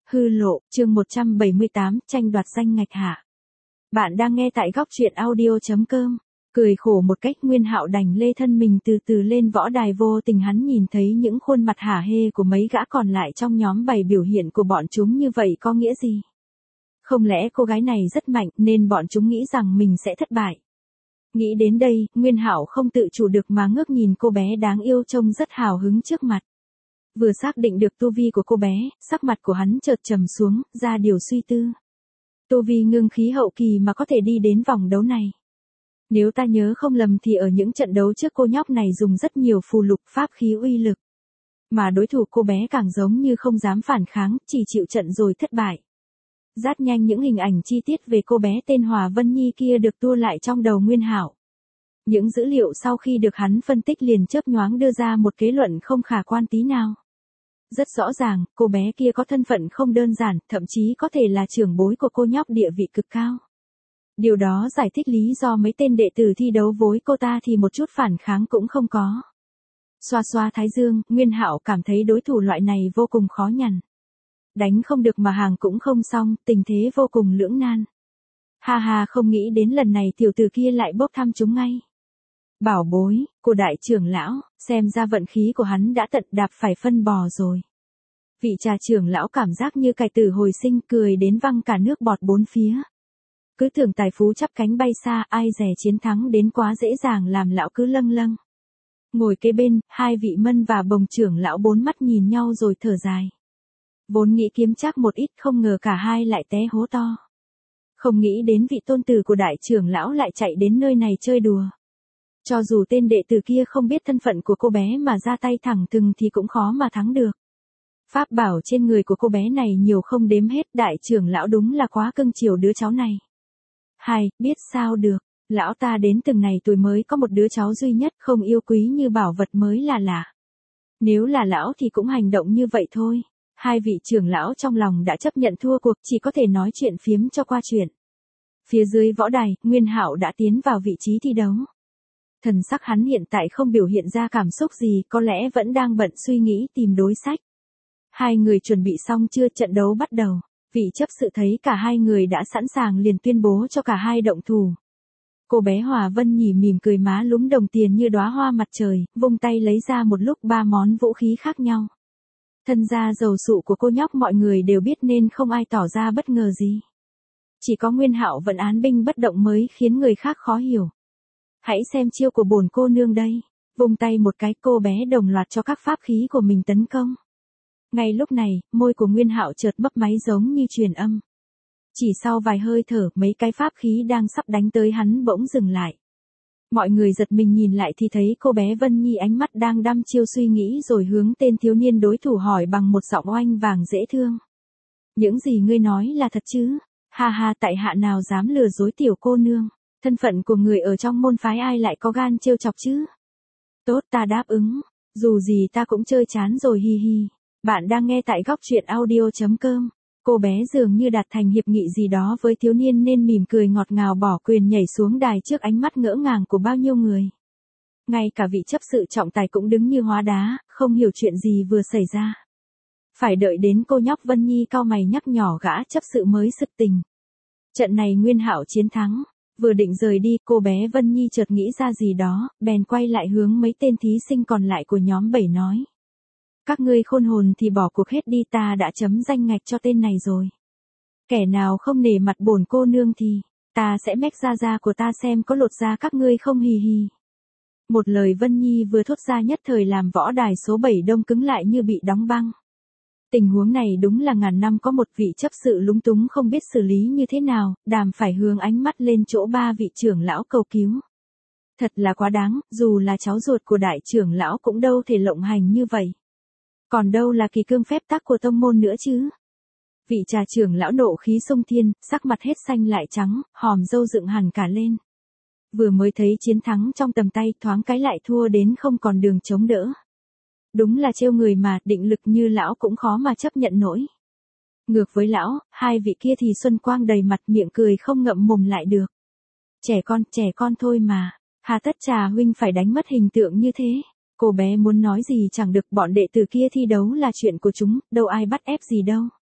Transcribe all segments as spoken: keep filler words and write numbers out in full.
Hư lộ, chương một trăm bảy mươi tám, tranh đoạt danh ngạch hạ. Bạn đang nghe tại góc truyện audio.com. Cười khổ một cách, Nguyên Hạo đành lê thân mình từ từ lên võ đài, vô tình hắn nhìn thấy những khuôn mặt hả hê của mấy gã còn lại trong nhóm bày biểu hiện của bọn chúng như vậy có nghĩa gì? Không lẽ cô gái này rất mạnh nên bọn chúng nghĩ rằng mình sẽ thất bại? Nghĩ đến đây, Nguyên Hạo không tự chủ được mà ngước nhìn cô bé đáng yêu trông rất hào hứng trước mặt. Vừa xác định được tu vi của cô bé, sắc mặt của hắn chợt trầm xuống, ra điều suy tư. Tu vi ngưng khí hậu kỳ mà có thể đi đến vòng đấu này. Nếu ta nhớ không lầm thì ở những trận đấu trước cô nhóc này dùng rất nhiều phù lục pháp khí uy lực. Mà đối thủ cô bé càng giống như không dám phản kháng, chỉ chịu trận rồi thất bại. Rất nhanh những hình ảnh chi tiết về cô bé tên Hòa Vân Nhi kia được tua lại trong đầu Nguyên Hạo. Những dữ liệu sau khi được hắn phân tích liền chớp nhoáng đưa ra một kết luận không khả quan tí nào. Rất rõ ràng, cô bé kia có thân phận không đơn giản, thậm chí có thể là trưởng bối của cô nhóc, địa vị cực cao. Điều đó giải thích lý do mấy tên đệ tử thi đấu với cô ta thì một chút phản kháng cũng không có. Xoa xoa thái dương, Nguyên Hạo cảm thấy đối thủ loại này vô cùng khó nhằn. Đánh không được mà hàng cũng không xong, tình thế vô cùng lưỡng nan. Ha ha, không nghĩ đến lần này tiểu tử kia lại bốc thăm chúng ngay. Bảo bối, của đại trưởng lão, xem ra vận khí của hắn đã tận đạp phải phân bò rồi. Vị trà trưởng lão cảm giác như cải tử hồi sinh, cười đến văng cả nước bọt bốn phía. Cứ tưởng tài phú chắp cánh bay xa, ai dè chiến thắng đến quá dễ dàng làm lão cứ lâng lâng. Ngồi kế bên, hai vị Mân và Bồng trưởng lão bốn mắt nhìn nhau rồi thở dài. Vốn nghĩ kiếm chắc một ít, không ngờ cả hai lại té hố to. Không nghĩ đến vị tôn tử của đại trưởng lão lại chạy đến nơi này chơi đùa. Cho dù tên đệ tử kia không biết thân phận của cô bé mà ra tay thẳng thừng thì cũng khó mà thắng được. Pháp bảo trên người của cô bé này nhiều không đếm hết, đại trưởng lão đúng là quá cưng chiều đứa cháu này. Hay, biết sao được, lão ta đến từng này tuổi mới có một đứa cháu duy nhất, không yêu quý như bảo vật mới là lạ. Nếu là lão thì cũng hành động như vậy thôi. Hai vị trưởng lão trong lòng đã chấp nhận thua cuộc, chỉ có thể nói chuyện phiếm cho qua chuyện. Phía dưới võ đài, Nguyên Hạo đã tiến vào vị trí thi đấu. Thần sắc hắn hiện tại không biểu hiện ra cảm xúc gì, có lẽ vẫn đang bận suy nghĩ tìm đối sách. Hai người chuẩn bị xong chưa, trận đấu bắt đầu. Vị chấp sự thấy cả hai người đã sẵn sàng liền tuyên bố cho cả hai động thủ. Cô bé Hòa Vân Nhỉ mỉm cười, má lúm đồng tiền như đóa hoa mặt trời, vung tay lấy ra một lúc ba món vũ khí khác nhau. Thân gia giàu sụ của cô nhóc mọi người đều biết nên không ai tỏ ra bất ngờ gì. Chỉ có Nguyên Hạo vẫn án binh bất động mới khiến người khác khó hiểu. Hãy xem chiêu của bổn cô nương đây. Vung tay một cái, cô bé đồng loạt cho các pháp khí của mình tấn công. Ngay lúc này, môi của Nguyên Hạo chợt mấp máy giống như truyền âm. Chỉ sau vài hơi thở, mấy cái pháp khí đang sắp đánh tới hắn bỗng dừng lại. Mọi người giật mình nhìn lại thì thấy cô bé Vân Nhi ánh mắt đang đăm chiêu suy nghĩ rồi hướng tên thiếu niên đối thủ hỏi bằng một giọng oanh vàng dễ thương. Những gì ngươi nói là thật chứ? Ha ha, tại hạ nào dám lừa dối tiểu cô nương. Thân phận của người ở trong môn phái ai lại có gan trêu chọc chứ? Tốt, ta đáp ứng. Dù gì ta cũng chơi chán rồi, hi hi. Bạn đang nghe tại góc truyện audio.com. Cô bé dường như đạt thành hiệp nghị gì đó với thiếu niên nên mỉm cười ngọt ngào bỏ quyền nhảy xuống đài trước ánh mắt ngỡ ngàng của bao nhiêu người. Ngay cả vị chấp sự trọng tài cũng đứng như hóa đá, không hiểu chuyện gì vừa xảy ra. Phải đợi đến cô nhóc Vân Nhi cau mày nhắc nhỏ gã chấp sự mới sực tỉnh. Trận này Nguyên Hạo chiến thắng. Vừa định rời đi, cô bé Vân Nhi chợt nghĩ ra gì đó, bèn quay lại hướng mấy tên thí sinh còn lại của nhóm bảy nói. Các ngươi khôn hồn thì bỏ cuộc hết đi, ta đã chấm danh ngạch cho tên này rồi. Kẻ nào không nể mặt bổn cô nương thì, ta sẽ mách da da của ta xem có lột da các ngươi không, hì hì. Một lời Vân Nhi vừa thốt ra nhất thời làm võ đài số bảy đông cứng lại như bị đóng băng. Tình huống này đúng là ngàn năm có một, vị chấp sự lúng túng không biết xử lý như thế nào, đàm phải hướng ánh mắt lên chỗ ba vị trưởng lão cầu cứu. Thật là quá đáng, dù là cháu ruột của đại trưởng lão cũng đâu thể lộng hành như vậy. Còn đâu là kỳ cương phép tắc của tông môn nữa chứ. Vị trà trưởng lão nộ khí xông thiên, sắc mặt hết xanh lại trắng, hòm râu dựng hẳn cả lên. Vừa mới thấy chiến thắng trong tầm tay, thoáng cái lại thua đến không còn đường chống đỡ. Đúng là trêu người mà, định lực như lão cũng khó mà chấp nhận nổi. Ngược với lão, hai vị kia thì xuân quang đầy mặt, miệng cười không ngậm mồm lại được. Trẻ con, trẻ con thôi mà, hà tất trà huynh phải đánh mất hình tượng như thế. Cô bé muốn nói gì chẳng được, bọn đệ tử kia thi đấu là chuyện của chúng, đâu ai bắt ép gì đâu.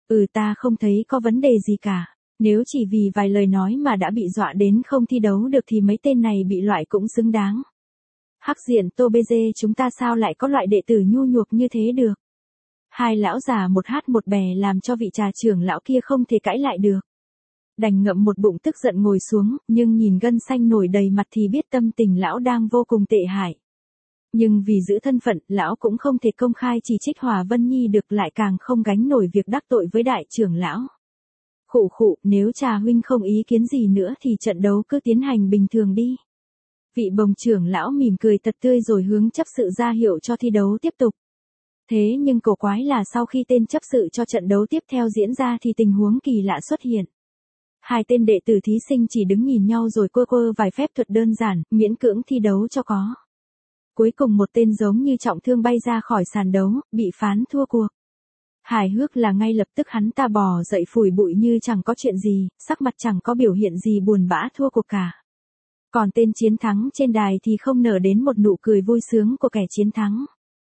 Ừ ta không thấy có vấn đề gì cả. Nếu chỉ vì vài lời nói mà đã bị dọa đến không thi đấu được thì mấy tên này bị loại cũng xứng đáng. Hắc diện Tô Bê Dê chúng ta sao lại có loại đệ tử nhu nhược như thế được. Hai lão già một hát một bè làm cho vị trà trưởng lão kia không thể cãi lại được. Đành ngậm một bụng tức giận ngồi xuống, nhưng nhìn gân xanh nổi đầy mặt thì biết tâm tình lão đang vô cùng tệ hại. Nhưng vì giữ thân phận, lão cũng không thể công khai chỉ trích Hòa Vân Nhi được, lại càng không gánh nổi việc đắc tội với đại trưởng lão. Khụ khụ, nếu trà huynh không ý kiến gì nữa thì trận đấu cứ tiến hành bình thường đi. Vị bồng trưởng lão mỉm cười thật tươi rồi hướng chấp sự ra hiệu cho thi đấu tiếp tục. Thế nhưng cổ quái là sau khi tên chấp sự cho trận đấu tiếp theo diễn ra thì tình huống kỳ lạ xuất hiện. Hai tên đệ tử thí sinh chỉ đứng nhìn nhau rồi quơ quơ vài phép thuật đơn giản, miễn cưỡng thi đấu cho có. Cuối cùng một tên giống như trọng thương bay ra khỏi sàn đấu, bị phán thua cuộc. Hài hước là ngay lập tức hắn ta bò dậy phủi bụi như chẳng có chuyện gì, sắc mặt chẳng có biểu hiện gì buồn bã thua cuộc cả. Còn tên chiến thắng trên đài thì không nở đến một nụ cười vui sướng của kẻ chiến thắng.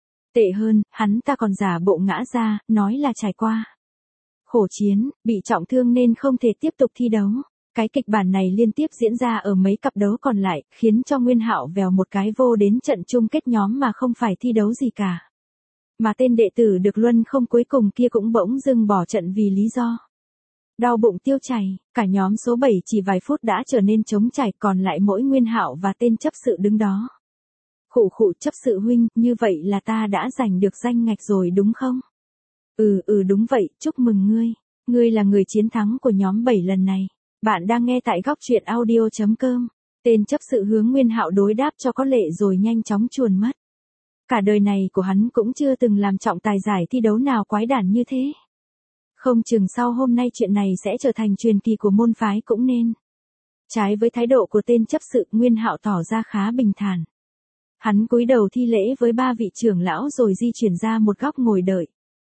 Tệ hơn, hắn ta còn giả bộ ngã ra, nói là trải qua khổ chiến, bị trọng thương nên không thể tiếp tục thi đấu. Cái kịch bản này liên tiếp diễn ra ở mấy cặp đấu còn lại, khiến cho Nguyên Hạo vèo một cái vô đến trận chung kết nhóm mà không phải thi đấu gì cả. Mà tên đệ tử được luân không cuối cùng kia cũng bỗng dưng bỏ trận vì lý do đau bụng tiêu chảy, cả nhóm số bảy chỉ vài phút đã trở nên trống trải, còn lại mỗi Nguyên Hạo và tên chấp sự đứng đó. Khụ khụ, chấp sự huynh, như vậy là ta đã giành được danh ngạch rồi đúng không? Ừ ừ đúng vậy, chúc mừng ngươi. Ngươi là người chiến thắng của nhóm bảy lần này. Bạn đang nghe tại góc truyện audio chấm com. Tên chấp sự hướng Nguyên Hạo đối đáp cho có lệ rồi nhanh chóng chuồn mất. Cả đời này của hắn cũng chưa từng làm trọng tài giải thi đấu nào quái đản như thế. Không chừng sau hôm nay chuyện này sẽ trở thành truyền kỳ của môn phái cũng nên. Trái với thái độ của tên chấp sự, Nguyên Hạo tỏ ra khá bình thản. Hắn cúi đầu thi lễ với ba vị trưởng lão rồi di chuyển ra một góc ngồi đợi.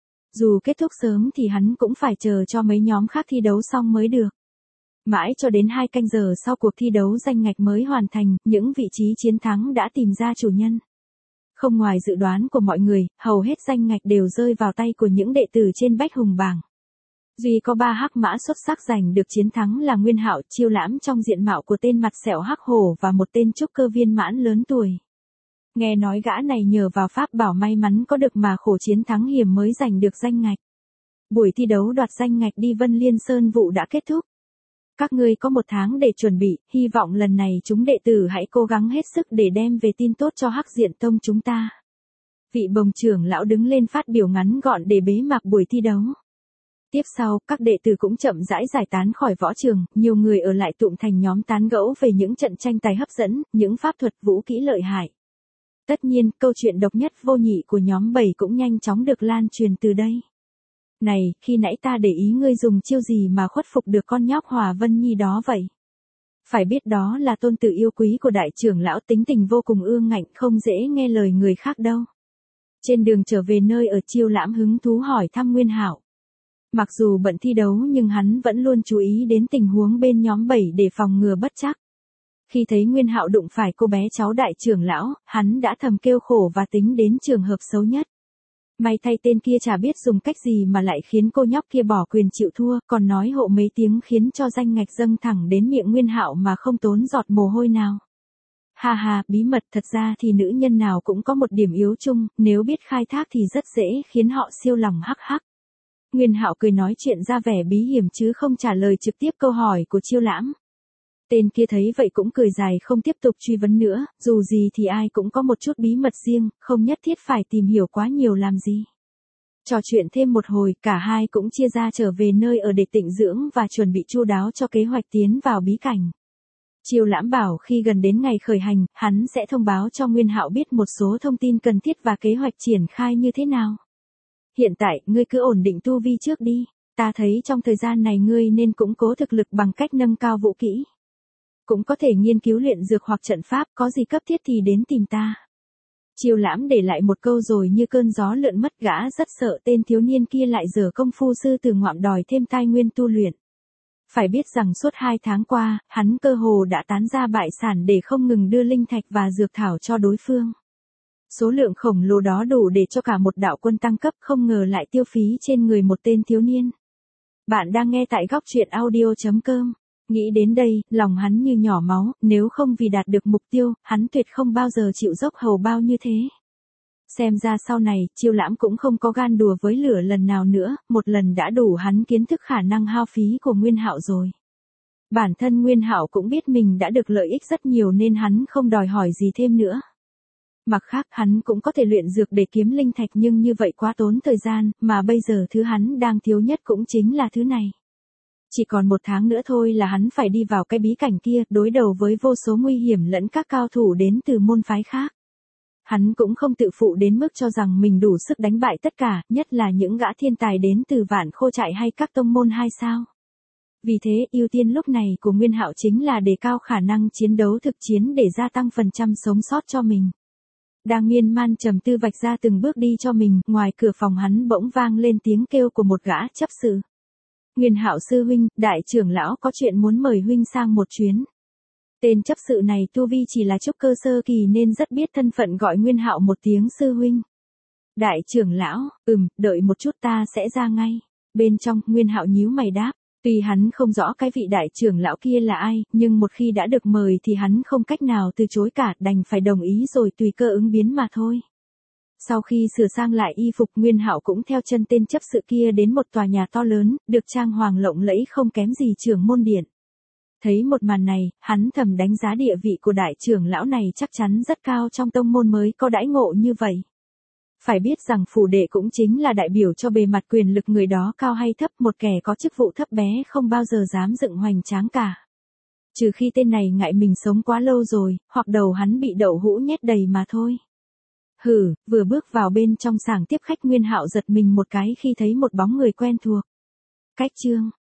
Dù kết thúc sớm thì hắn cũng phải chờ cho mấy nhóm khác thi đấu xong mới được. Mãi cho đến hai canh giờ sau cuộc thi đấu danh ngạch mới hoàn thành, những vị trí chiến thắng đã tìm ra chủ nhân. Không ngoài dự đoán của mọi người, hầu hết danh ngạch đều rơi vào tay của những đệ tử trên bách hùng bảng. Duy có ba hắc mã xuất sắc giành được chiến thắng là Nguyên Hạo, Chiêu Lãm trong diện mạo của tên mặt sẹo hắc hổ và một tên trúc cơ viên mãn lớn tuổi. Nghe nói gã này nhờ vào pháp bảo may mắn có được mà khổ chiến thắng hiểm mới giành được danh ngạch. Buổi thi đấu đoạt danh ngạch đi Vân Liên Sơn vụ đã kết thúc. Các ngươi có một tháng để chuẩn bị, hy vọng lần này chúng đệ tử hãy cố gắng hết sức để đem về tin tốt cho Hắc Diện Tông chúng ta. Vị bồng trưởng lão đứng lên phát biểu ngắn gọn để bế mạc buổi thi đấu. Tiếp sau, các đệ tử cũng chậm rãi giải tán khỏi võ trường, nhiều người ở lại tụm thành nhóm tán gẫu về những trận tranh tài hấp dẫn, những pháp thuật vũ kỹ lợi hại. Tất nhiên, câu chuyện độc nhất vô nhị của nhóm bảy cũng nhanh chóng được lan truyền từ đây. Này, khi nãy ta để ý ngươi dùng chiêu gì mà khuất phục được con nhóc Hòa Vân Nhi đó vậy? Phải biết đó là tôn tử yêu quý của đại trưởng lão, tính tình vô cùng ương ngạnh, không dễ nghe lời người khác đâu. Trên đường trở về nơi ở, Chiêu Lãm hứng thú hỏi thăm Nguyên Hạo. Mặc dù bận thi đấu nhưng hắn vẫn luôn chú ý đến tình huống bên nhóm bảy để phòng ngừa bất trắc. Khi thấy Nguyên Hạo đụng phải cô bé cháu đại trưởng lão, hắn đã thầm kêu khổ và tính đến trường hợp xấu nhất. May thay tên kia chả biết dùng cách gì mà lại khiến cô nhóc kia bỏ quyền chịu thua, còn nói hộ mấy tiếng khiến cho danh ngạch dâng thẳng đến miệng Nguyên Hạo mà không tốn giọt mồ hôi nào. Ha ha, bí mật, thật ra thì nữ nhân nào cũng có một điểm yếu chung, nếu biết khai thác thì rất dễ khiến họ siêu lòng hắc hắc. Nguyên Hạo cười nói chuyện ra vẻ bí hiểm chứ không trả lời trực tiếp câu hỏi của Chiêu Lãm. Tên kia thấy vậy cũng cười dài không tiếp tục truy vấn nữa, dù gì thì ai cũng có một chút bí mật riêng, không nhất thiết phải tìm hiểu quá nhiều làm gì. Trò chuyện thêm một hồi, cả hai cũng chia ra trở về nơi ở để tịnh dưỡng và chuẩn bị chu đáo cho kế hoạch tiến vào bí cảnh. Chiêu Lãm bảo khi gần đến ngày khởi hành, hắn sẽ thông báo cho Nguyên Hạo biết một số thông tin cần thiết và kế hoạch triển khai như thế nào. Hiện tại, ngươi cứ ổn định tu vi trước đi, ta thấy trong thời gian này ngươi nên củng cố thực lực bằng cách nâng cao vũ kỹ. Cũng có thể nghiên cứu luyện dược hoặc trận pháp, có gì cấp thiết thì đến tìm ta. Chiêu Lãm để lại một câu rồi như cơn gió lượn mất, gã rất sợ tên thiếu niên kia lại giở công phu sư từ ngoạm đòi thêm tài nguyên tu luyện. Phải biết rằng suốt hai tháng qua, hắn cơ hồ đã tán ra bại sản để không ngừng đưa linh thạch và dược thảo cho đối phương. Số lượng khổng lồ đó đủ để cho cả một đạo quân tăng cấp, không ngờ lại tiêu phí trên người một tên thiếu niên. Bạn đang nghe tại góc truyện audio chấm com. Nghĩ đến đây, lòng hắn như nhỏ máu, nếu không vì đạt được mục tiêu, hắn tuyệt không bao giờ chịu dốc hầu bao như thế. Xem ra sau này, Chiêu Lãm cũng không có gan đùa với lửa lần nào nữa, một lần đã đủ hắn kiến thức khả năng hao phí của Nguyên Hạo rồi. Bản thân Nguyên Hạo cũng biết mình đã được lợi ích rất nhiều nên hắn không đòi hỏi gì thêm nữa. Mặt khác hắn cũng có thể luyện dược để kiếm linh thạch nhưng như vậy quá tốn thời gian, mà bây giờ thứ hắn đang thiếu nhất cũng chính là thứ này. Chỉ còn một tháng nữa thôi là hắn phải đi vào cái bí cảnh kia, đối đầu với vô số nguy hiểm lẫn các cao thủ đến từ môn phái khác. Hắn cũng không tự phụ đến mức cho rằng mình đủ sức đánh bại tất cả, nhất là những gã thiên tài đến từ Vạn Khô Trại hay các tông môn hai sao. Vì thế, ưu tiên lúc này của Nguyên Hạo chính là đề cao khả năng chiến đấu thực chiến để gia tăng phần trăm sống sót cho mình. Đang miên man trầm tư vạch ra từng bước đi cho mình, ngoài cửa phòng hắn bỗng vang lên tiếng kêu của một gã chấp sự. Nguyên Hạo sư huynh, đại trưởng lão có chuyện muốn mời huynh sang một chuyến. Tên chấp sự này tu vi chỉ là trúc cơ sơ kỳ nên rất biết thân phận gọi Nguyên Hạo một tiếng sư huynh. Đại trưởng lão, ừm, đợi một chút ta sẽ ra ngay. Bên trong, Nguyên Hạo nhíu mày đáp. Tuy hắn không rõ cái vị đại trưởng lão kia là ai, nhưng một khi đã được mời thì hắn không cách nào từ chối cả, đành phải đồng ý rồi tùy cơ ứng biến mà thôi. Sau khi sửa sang lại y phục, Nguyên Hạo cũng theo chân tên chấp sự kia đến một tòa nhà to lớn, được trang hoàng lộng lẫy không kém gì trưởng môn điện. Thấy một màn này, hắn thầm đánh giá địa vị của đại trưởng lão này chắc chắn rất cao trong tông môn mới có đãi ngộ như vậy. Phải biết rằng phủ đệ cũng chính là đại biểu cho bề mặt quyền lực người đó cao hay thấp, một kẻ có chức vụ thấp bé không bao giờ dám dựng hoành tráng cả. Trừ khi tên này ngại mình sống quá lâu rồi, hoặc đầu hắn bị đậu hũ nhét đầy mà thôi. Hừ, vừa bước vào bên trong sảnh tiếp khách, Nguyên Hạo giật mình một cái khi thấy một bóng người quen thuộc. Cách Trương,